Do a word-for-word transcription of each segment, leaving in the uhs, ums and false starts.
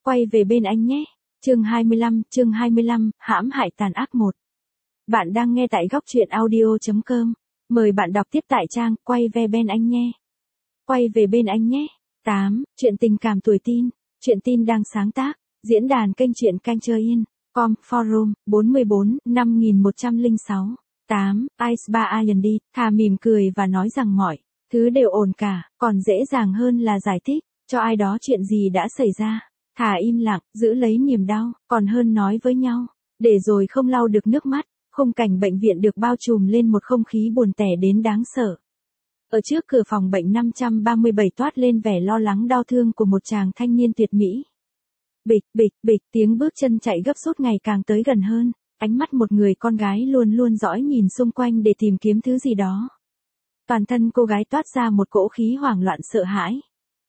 quay về bên anh nhé. Chương hai mươi lăm, chương hai mươi lăm, hãm hại tàn ác một. Bạn đang nghe tại góc truyện audio chấm com. Mời bạn đọc tiếp tại trang quay về bên anh nhé. Quay về bên anh nhé. tám. Chuyện tình cảm tuổi teen. Chuyện teen đang sáng tác. Diễn đàn kênh truyện canh chơi in. Com, forum, bốn mươi bốn, năm nghìn một trăm lẻ sáu. tám. Ice Bar I N D, thà mỉm cười và nói rằng mọi thứ đều ổn cả, còn dễ dàng hơn là giải thích cho ai đó chuyện gì đã xảy ra. Thà im lặng, giữ lấy niềm đau, còn hơn nói với nhau, để rồi không lau được nước mắt. Khung cảnh bệnh viện được bao trùm lên một không khí buồn tẻ đến đáng sợ. Ở trước cửa phòng bệnh năm trăm ba mươi bảy toát lên vẻ lo lắng đau thương của một chàng thanh niên tuyệt mỹ. Bịch, bịch, bịch, tiếng bước chân chạy gấp rút ngày càng tới gần hơn, ánh mắt một người con gái luôn luôn dõi nhìn xung quanh để tìm kiếm thứ gì đó. Toàn thân cô gái toát ra một cỗ khí hoảng loạn sợ hãi.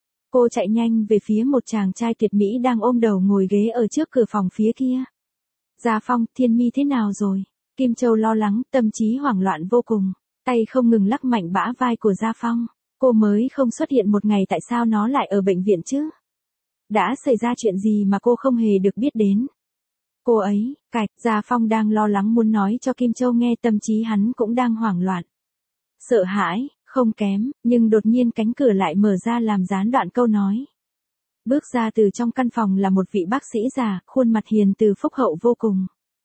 Cô chạy nhanh về phía một chàng trai tuyệt mỹ đang ôm đầu ngồi ghế ở trước cửa phòng phía kia. Gia Phong, Thiên Mi thế nào rồi? Kim Châu lo lắng, tâm trí hoảng loạn vô cùng, tay không ngừng lắc mạnh bả vai của Gia Phong. Cô mới không xuất hiện một ngày tại sao nó lại ở bệnh viện chứ? Đã xảy ra chuyện gì mà cô không hề được biết đến? Cô ấy, cạch, Gia Phong đang lo lắng muốn nói cho Kim Châu nghe, tâm trí hắn cũng đang hoảng loạn. Sợ hãi, không kém, nhưng đột nhiên cánh cửa lại mở ra làm gián đoạn câu nói. Bước ra từ trong căn phòng là một vị bác sĩ già, khuôn mặt hiền từ phúc hậu vô cùng.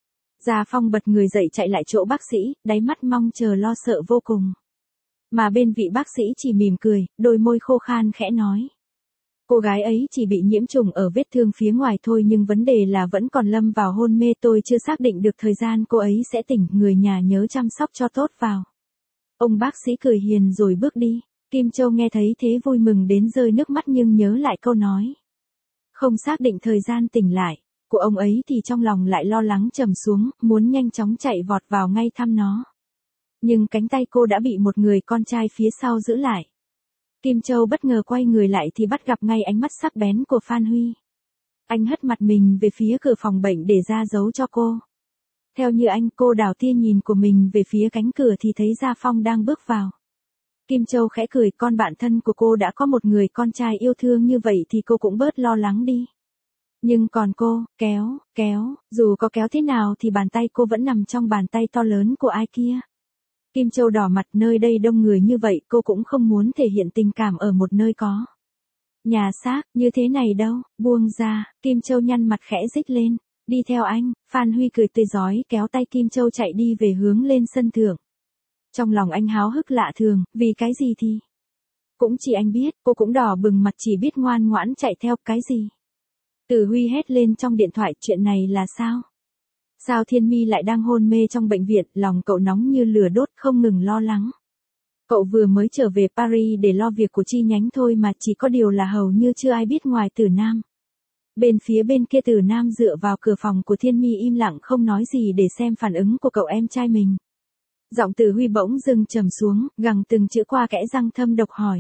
Gia Phong bật người dậy chạy lại chỗ bác sĩ, đáy mắt mong chờ lo sợ vô cùng. Mà bên vị bác sĩ chỉ mỉm cười, đôi môi khô khan khẽ nói. Cô gái ấy chỉ bị nhiễm trùng ở vết thương phía ngoài thôi, nhưng vấn đề là vẫn còn lâm vào hôn mê, tôi chưa xác định được thời gian cô ấy sẽ tỉnh, người nhà nhớ chăm sóc cho tốt vào. Ông bác sĩ cười hiền rồi bước đi. Kim Châu nghe thấy thế vui mừng đến rơi nước mắt, nhưng nhớ lại câu nói không xác định thời gian tỉnh lại của ông ấy thì trong lòng lại lo lắng trầm xuống, muốn nhanh chóng chạy vọt vào ngay thăm nó. Nhưng cánh tay cô đã bị một người con trai phía sau giữ lại. Kim Châu bất ngờ quay người lại thì bắt gặp ngay ánh mắt sắc bén của Phan Huy. Anh hất mặt mình về phía cửa phòng bệnh để ra dấu cho cô. Theo như anh, cô đảo tia nhìn của mình về phía cánh cửa thì thấy Gia Phong đang bước vào. Kim Châu khẽ cười, con bạn thân của cô đã có một người con trai yêu thương như vậy thì cô cũng bớt lo lắng đi. Nhưng còn cô, kéo, kéo, dù có kéo thế nào thì bàn tay cô vẫn nằm trong bàn tay to lớn của ai kia. Kim Châu đỏ mặt, nơi đây đông người như vậy cô cũng không muốn thể hiện tình cảm ở một nơi có nhà xác như thế này đâu, buông ra. Kim Châu nhăn mặt khẽ rít lên, đi theo anh. Phan Huy cười tươi rói kéo tay Kim Châu chạy đi về hướng lên sân thượng. Trong lòng anh háo hức lạ thường, vì cái gì thì cũng chỉ anh biết. Cô cũng đỏ bừng mặt, chỉ biết ngoan ngoãn chạy theo. Cái gì? Tử Huy hét lên trong điện thoại, chuyện này là sao? Sao Thiên Mi lại đang hôn mê trong bệnh viện? Lòng cậu nóng như lửa đốt, không ngừng lo lắng. Cậu vừa mới trở về Paris để lo việc của chi nhánh thôi mà, chỉ có điều là hầu như chưa ai biết ngoài Tử Nam. Bên phía bên kia Tử Nam dựa vào cửa phòng của Thiên Mi im lặng không nói gì để xem phản ứng của cậu em trai mình. Giọng Tử Huy bỗng dưng trầm xuống, gằn từng chữ qua kẽ răng thâm độc hỏi.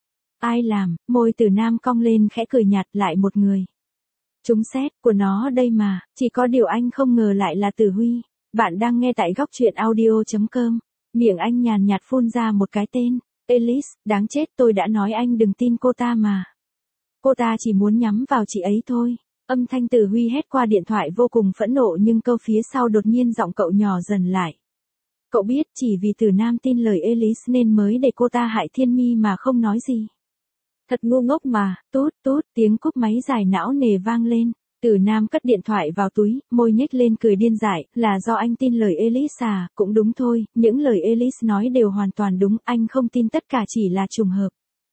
Ai làm? Môi Tử Nam cong lên khẽ cười nhạt, lại một người. Trúng xét của nó đây mà, chỉ có điều anh không ngờ lại là Tử Huy. Bạn đang nghe tại góc truyện audio chấm com. Miệng anh nhàn nhạt phun ra một cái tên. Elise, đáng chết, tôi đã nói anh đừng tin cô ta mà. Cô ta chỉ muốn nhắm vào chị ấy thôi. Âm thanh Tử Huy hét qua điện thoại vô cùng phẫn nộ, nhưng câu phía sau đột nhiên giọng cậu nhỏ dần lại. Cậu biết chỉ vì Tử Nam tin lời Elise nên mới để cô ta hại Thiên Mi mà không nói gì. Thật ngu ngốc mà. Tút tút, tiếng cúp máy dài não nề vang lên. Tử Nam cất điện thoại vào túi, môi nhếch lên cười điên dại, là do anh tin lời Elise à? Cũng đúng thôi, những lời Elise nói đều hoàn toàn đúng, anh không tin tất cả chỉ là trùng hợp.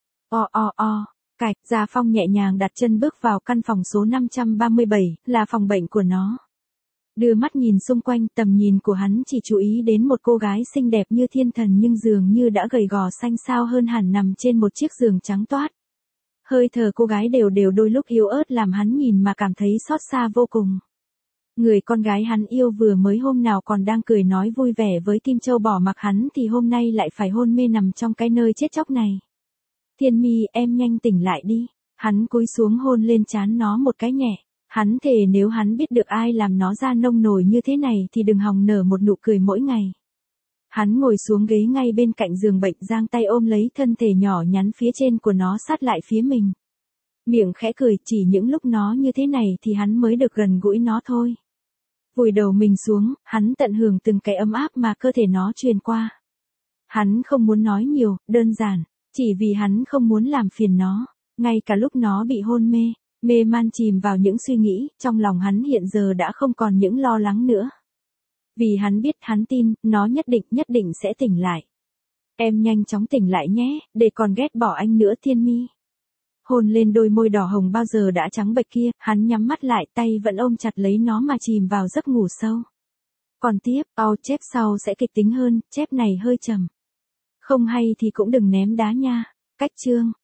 O o o, cạch. Gia Phong nhẹ nhàng đặt chân bước vào căn phòng số năm trăm ba mươi bảy, là phòng bệnh của nó. Đưa mắt nhìn xung quanh, tầm nhìn của hắn chỉ chú ý đến một cô gái xinh đẹp như thiên thần nhưng dường như đã gầy gò xanh xao hơn hẳn, nằm trên một chiếc giường trắng toát. Hơi thở cô gái đều đều đôi lúc yếu ớt làm hắn nhìn mà cảm thấy xót xa vô cùng. Người con gái hắn yêu vừa mới hôm nào còn đang cười nói vui vẻ với Kim Châu bỏ mặc hắn thì hôm nay lại phải hôn mê nằm trong cái nơi chết chóc này. Thiên Mi, em nhanh tỉnh lại đi. Hắn cúi xuống hôn lên trán nó một cái nhẹ. Hắn thề nếu hắn biết được ai làm nó ra nông nổi như thế này thì đừng hòng nở một nụ cười mỗi ngày. Hắn ngồi xuống ghế ngay bên cạnh giường bệnh, giang tay ôm lấy thân thể nhỏ nhắn phía trên của nó sát lại phía mình. Miệng khẽ cười, chỉ những lúc nó như thế này thì hắn mới được gần gũi nó thôi. Vùi đầu mình xuống, hắn tận hưởng từng cái ấm áp mà cơ thể nó truyền qua. Hắn không muốn nói nhiều, đơn giản, chỉ vì hắn không muốn làm phiền nó. Ngay cả lúc nó bị hôn mê, mê man chìm vào những suy nghĩ, trong lòng hắn hiện giờ đã không còn những lo lắng nữa. Vì hắn biết, hắn tin, nó nhất định, nhất định sẽ tỉnh lại. Em nhanh chóng tỉnh lại nhé, để còn ghét bỏ anh nữa Thiên Mi. Hôn lên đôi môi đỏ hồng bao giờ đã trắng bệch kia, hắn nhắm mắt lại, tay vẫn ôm chặt lấy nó mà chìm vào giấc ngủ sâu. Còn tiếp, ao chép sau sẽ kịch tính hơn, chép này hơi trầm. Không hay thì cũng đừng ném đá nha. Cách chương